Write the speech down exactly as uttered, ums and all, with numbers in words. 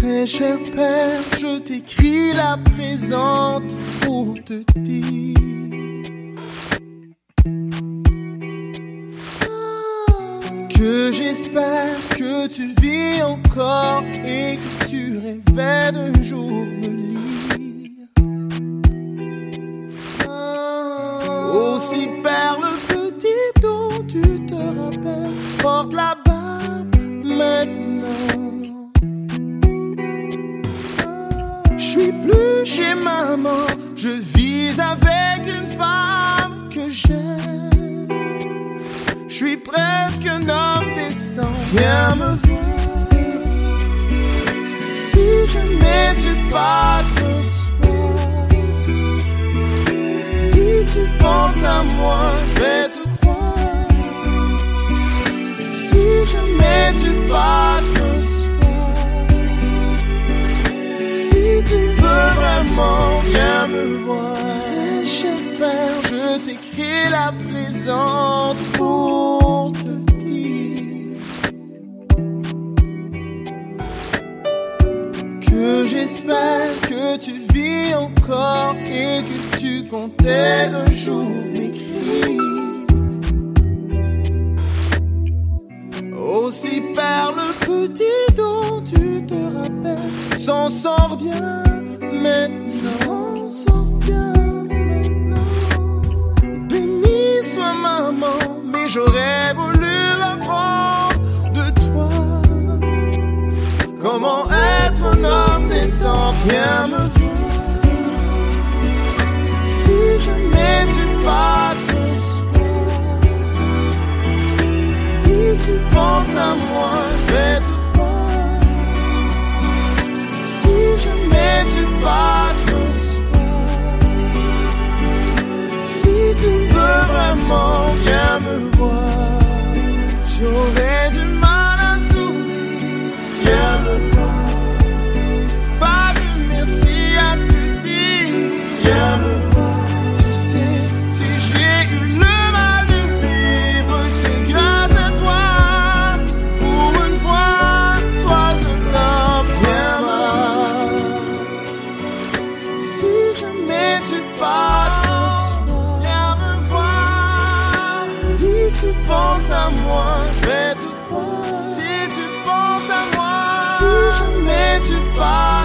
Très cher Père, je t'écris la présente pour te dire que j'espère que tu vis encore et que tu rêvais d'un jour me lire. Aussi perle petit dont tu te rappelles, porte la barbe maintenant. Je suis plus chez maman, je vis avec une femme que j'aime. Je suis presque un homme décent, viens me voir. Si jamais tu passes un soir, dis tu penses à moi, je vais te croire. Si jamais tu passes un soir, si tu veux vraiment, viens me voir. Très cher Père, je t'écris la présente pour te dire que j'espère que tu vis encore et que tu comptais un jour m'écrire. Aussi perle petit dont tu te rappelles, s'en sort bien maintenant, sort bien maintenant. Béni soit maman, mais j'aurais voulu apprendre de toi comment être un homme décent. Viens me voir. Si jamais tu passes un soir, dis tu penses à moi, je vais te croire. Si jamais tu passes un soir, si tu veux vraiment, viens me voir. J'aurais du mal à sourire, viens me voir. Pas de merci à te dire, viens me voir. Tu sais, si j'ai eu le mal de vivre, c'est grâce à toi. Pour une fois, sois un homme, viens me voir. Si jamais tu passes un soir, viens me voir. Dis tu penses à moi, je vais te croire. Si tu penses à moi, si jamais tu passes